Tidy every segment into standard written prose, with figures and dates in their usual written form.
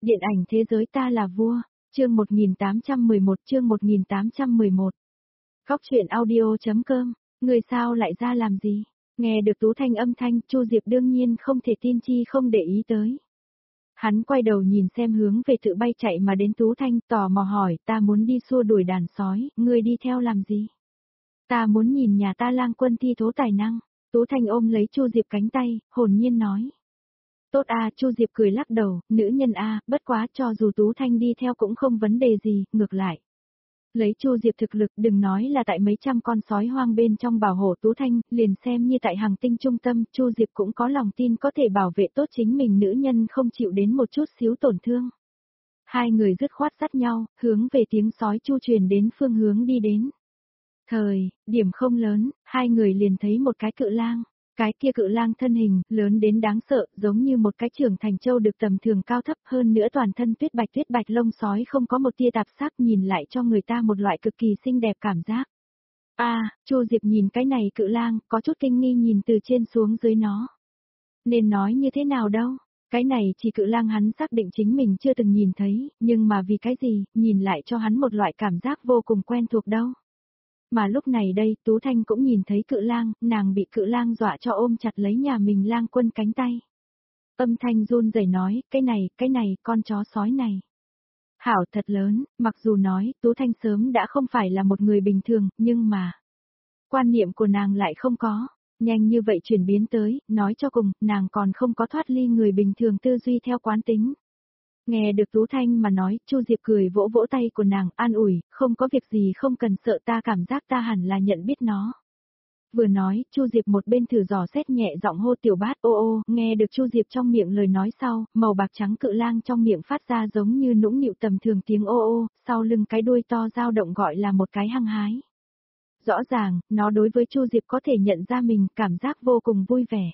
Điện ảnh thế giới ta là vua, chương 1811. Góc truyện audio.com, người sao lại ra làm gì? Nghe được Tú Thanh âm thanh, Chu Diệp đương nhiên không thể tin chi không để ý tới. Hắn quay đầu nhìn xem hướng về tự bay chạy mà đến Tú Thanh, tò mò hỏi, ta muốn đi xua đuổi đàn sói, ngươi đi theo làm gì? Ta muốn nhìn nhà ta lang quân thi thố tài năng. Tú Thanh ôm lấy Chu Diệp cánh tay, hồn nhiên nói. Tốt a, Chu Diệp cười lắc đầu, nữ nhân a, bất quá cho dù Tú Thanh đi theo cũng không vấn đề gì, ngược lại. Lấy Chu Diệp thực lực, đừng nói là tại mấy trăm con sói hoang bên trong bảo hộ Tú Thanh, liền xem như tại hàng tinh trung tâm, Chu Diệp cũng có lòng tin có thể bảo vệ tốt chính mình, nữ nhân không chịu đến một chút xíu tổn thương. Hai người dứt khoát dắt nhau, hướng về tiếng sói chu truyền đến phương hướng đi đến. Điểm không lớn, hai người liền thấy một cái cự lang. Cái kia cự lang thân hình, lớn đến đáng sợ, giống như một cái trưởng thành châu được tầm thường cao thấp, hơn nữa toàn thân tuyết bạch lông sói không có một tia tạp sắc, nhìn lại cho người ta một loại cực kỳ xinh đẹp cảm giác. Chu Diệp nhìn cái này cự lang, có chút kinh nghi nhìn từ trên xuống dưới nó. Nên nói như thế nào đâu, cái này chỉ cự lang hắn xác định chính mình chưa từng nhìn thấy, nhưng mà vì cái gì, nhìn lại cho hắn một loại cảm giác vô cùng quen thuộc đâu. Mà lúc này đây, Tú Thanh cũng nhìn thấy cự lang, nàng bị cự lang dọa cho ôm chặt lấy nhà mình lang quân cánh tay. Âm thanh run rẩy nói, cái này, con chó sói này. Hảo thật lớn, mặc dù nói, Tú Thanh sớm đã không phải là một người bình thường, nhưng mà, quan niệm của nàng lại không có, nhanh như vậy chuyển biến tới, nói cho cùng, nàng còn không có thoát ly người bình thường tư duy theo quán tính. Nghe được Tú Thanh mà nói, Chu Diệp cười vỗ vỗ tay của nàng, an ủi, không có việc gì không cần sợ, ta cảm giác ta hẳn là nhận biết nó. Vừa nói, Chu Diệp một bên thử dò xét nhẹ giọng hô tiểu bát, ô ô, nghe được Chu Diệp trong miệng lời nói sau, màu bạc trắng cự lang trong miệng phát ra giống như nũng nịu tầm thường tiếng ô ô, sau lưng cái đuôi to dao động gọi là một cái hăng hái. Rõ ràng, nó đối với Chu Diệp có thể nhận ra mình, cảm giác vô cùng vui vẻ.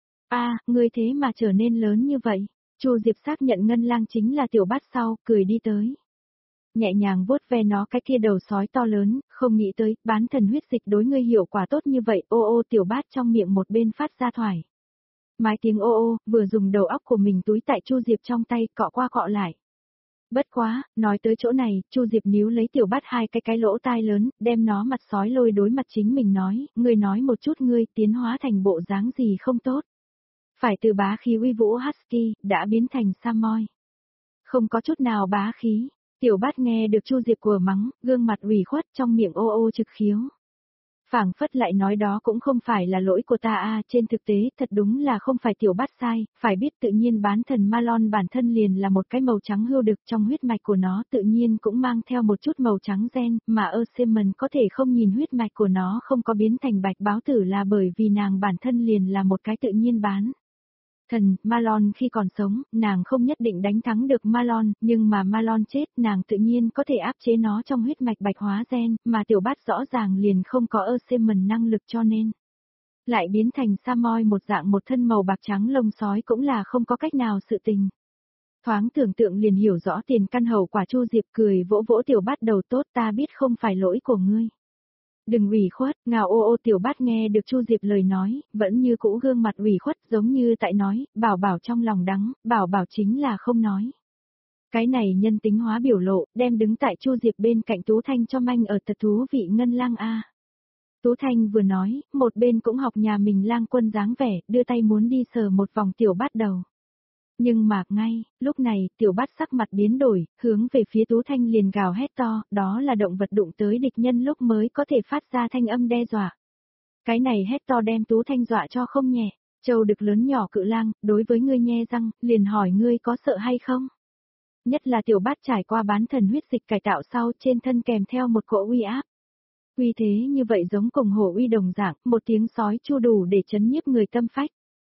Ngươi thế mà trở nên lớn như vậy. Chu Diệp xác nhận ngân lang chính là tiểu bát sau, cười đi tới. Nhẹ nhàng vuốt ve nó cái kia đầu sói to lớn, không nghĩ tới, bán thần huyết dịch đối ngươi hiệu quả tốt như vậy, ô ô tiểu bát trong miệng một bên phát ra thoải. Mái tiếng ô ô, vừa dùng đầu óc của mình túi tại Chu Diệp trong tay, cọ qua cọ lại. Bất quá, nói tới chỗ này, Chu Diệp níu lấy tiểu bát hai cái lỗ tai lớn, đem nó mặt sói lôi đối mặt chính mình nói một chút ngươi tiến hóa thành bộ dáng gì không tốt. Phải từ bá khí uy vũ Husky, đã biến thành Samoy. Không có chút nào bá khí, tiểu bát nghe được Chu Diệp của mắng, gương mặt ủy khuất trong miệng ô ô trực khiếu. Phảng phất lại nói đó cũng không phải là lỗi của ta trên thực tế thật đúng là không phải tiểu bát sai, phải biết tự nhiên bán thần Malon bản thân liền là một cái màu trắng hưu đực trong huyết mạch của nó tự nhiên cũng mang theo một chút màu trắng gen, mà Seaman có thể không nhìn huyết mạch của nó không có biến thành bạch báo tử là bởi vì nàng bản thân liền là một cái tự nhiên bán. Thần, Malon khi còn sống, nàng không nhất định đánh thắng được Malon, nhưng mà Malon chết, nàng tự nhiên có thể áp chế nó trong huyết mạch bạch hóa gen, mà tiểu bát rõ ràng liền không có Seaman năng lực cho nên. Lại biến thành Samoy một dạng một thân màu bạc trắng lông sói cũng là không có cách nào sự tình. Thoáng tưởng tượng liền hiểu rõ tiền căn hậu quả. Chu Diệp cười vỗ vỗ tiểu bát đầu tốt, ta biết không phải lỗi của ngươi. Đừng ủy khuất, ngào ô ô tiểu bát nghe được Chu Diệp lời nói, vẫn như cũ gương mặt ủy khuất giống như tại nói, bảo bảo trong lòng đắng, bảo bảo chính là không nói. Cái này nhân tính hóa biểu lộ, đem đứng tại Chu Diệp bên cạnh Tú Thanh cho manh ở thật thú vị ngân lang a. Tú Thanh vừa nói, một bên cũng học nhà mình lang quân dáng vẻ, đưa tay muốn đi sờ một vòng tiểu bát đầu. Nhưng mà, ngay, lúc này, tiểu bát sắc mặt biến đổi, hướng về phía Tú Thanh liền gào hét to, đó là động vật đụng tới địch nhân lúc mới có thể phát ra thanh âm đe dọa. Cái này hét to đem Tú Thanh dọa cho không nhẹ, châu đực lớn nhỏ cự lang, đối với ngươi nhe răng, liền hỏi ngươi có sợ hay không? Nhất là tiểu bát trải qua bán thần huyết dịch cải tạo sau trên thân kèm theo một cỗ uy áp. Uy thế như vậy giống cùng hổ uy đồng dạng, một tiếng sói chu đủ để chấn nhiếp người tâm phách.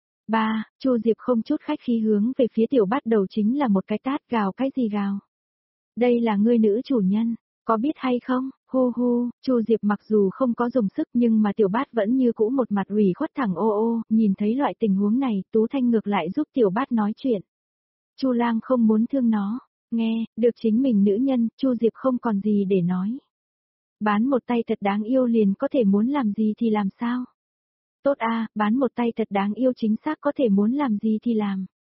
Chu Diệp không chút khách khí hướng về phía tiểu bát đầu chính là một cái tát, gào cái gì gào. Đây là ngươi nữ chủ nhân, có biết hay không, hu hu, Chu Diệp mặc dù không có dùng sức nhưng mà tiểu bát vẫn như cũ một mặt ủy khuất thẳng ô ô, nhìn thấy loại tình huống này, Tú Thanh ngược lại giúp tiểu bát nói chuyện. Chu lang không muốn thương nó, nghe, được chính mình nữ nhân, Chu Diệp không còn gì để nói. Bán một tay thật đáng yêu liền có thể muốn làm gì thì làm sao? Tốt bán một tay thật đáng yêu chính xác có thể muốn làm gì thì làm.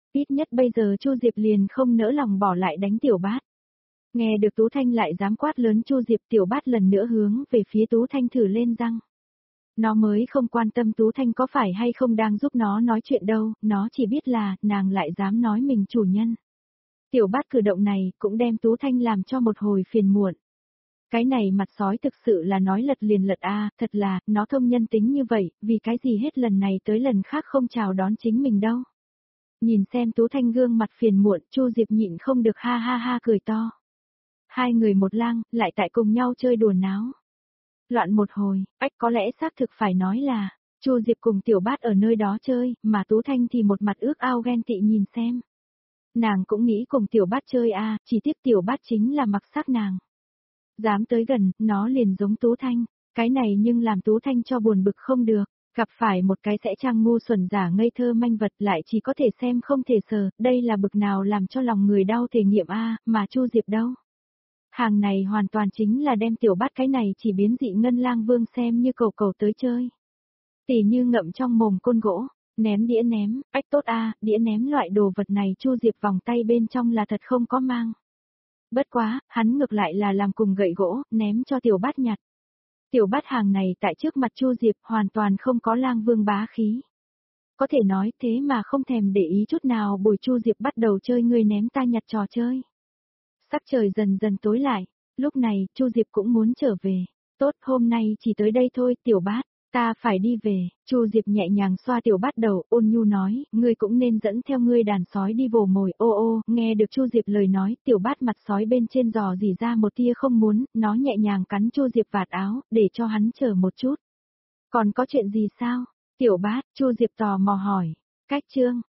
Ít nhất bây giờ Chu Diệp liền không nỡ lòng bỏ lại đánh Tiểu Bát. Nghe được Tú Thanh lại dám quát lớn Chu Diệp, Tiểu Bát lần nữa hướng về phía Tú Thanh thử lên răng. Nó mới không quan tâm Tú Thanh có phải hay không đang giúp nó nói chuyện đâu, nó chỉ biết là, nàng lại dám nói mình chủ nhân. Tiểu Bát cử động này cũng đem Tú Thanh làm cho một hồi phiền muộn. Cái này mặt sói thực sự là nói lật liền lật a, thật là, nó thông nhân tính như vậy, vì cái gì hết lần này tới lần khác không chào đón chính mình đâu. Nhìn xem Tú Thanh gương mặt phiền muộn, Chu Diệp nhịn không được ha ha ha cười to. Hai người một lang, lại tại cùng nhau chơi đùa náo. Loạn một hồi, có lẽ xác thực phải nói là, Chu Diệp cùng Tiểu Bát ở nơi đó chơi, mà Tú Thanh thì một mặt ước ao ghen tị nhìn xem. Nàng cũng nghĩ cùng Tiểu Bát chơi a, chỉ tiếc Tiểu Bát chính là mặc sắc nàng. Dám tới gần, nó liền giống Tú Thanh, cái này nhưng làm Tú Thanh cho buồn bực không được, gặp phải một cái sẽ trang ngu xuẩn giả ngây thơ manh vật lại chỉ có thể xem không thể sờ, đây là bực nào làm cho lòng người đau thể nghiệm a, mà Chu Diệp đâu. Hàng này hoàn toàn chính là đem Tiểu Bát cái này chỉ biến dị ngân lang vương xem như cầu cầu tới chơi. Tỉ như ngậm trong mồm côn gỗ, ném đĩa ném, tốt a, đĩa ném loại đồ vật này Chu Diệp vòng tay bên trong là thật không có mang. Bất quá, hắn ngược lại là làm cùng gậy gỗ, ném cho Tiểu Bát nhặt. Tiểu Bát hàng này tại trước mặt Chu Diệp hoàn toàn không có lang vương bá khí. Có thể nói thế mà không thèm để ý chút nào bồi Chu Diệp bắt đầu chơi người ném ta nhặt trò chơi. Sắc trời dần dần tối lại, lúc này Chu Diệp cũng muốn trở về. Tốt, hôm nay chỉ tới đây thôi, Tiểu Bát, ta phải đi về. Chu Diệp nhẹ nhàng xoa Tiểu Bát đầu, ôn nhu nói, ngươi cũng nên dẫn theo ngươi đàn sói đi vồ mồi. Ô ô, nghe được Chu Diệp lời nói, Tiểu Bát mặt sói bên trên giò dỉ ra một tia không muốn, nó nhẹ nhàng cắn Chu Diệp vạt áo, để cho hắn chờ một chút. Còn có chuyện gì sao? Tiểu Bát, Chu Diệp tò mò hỏi. Cách chương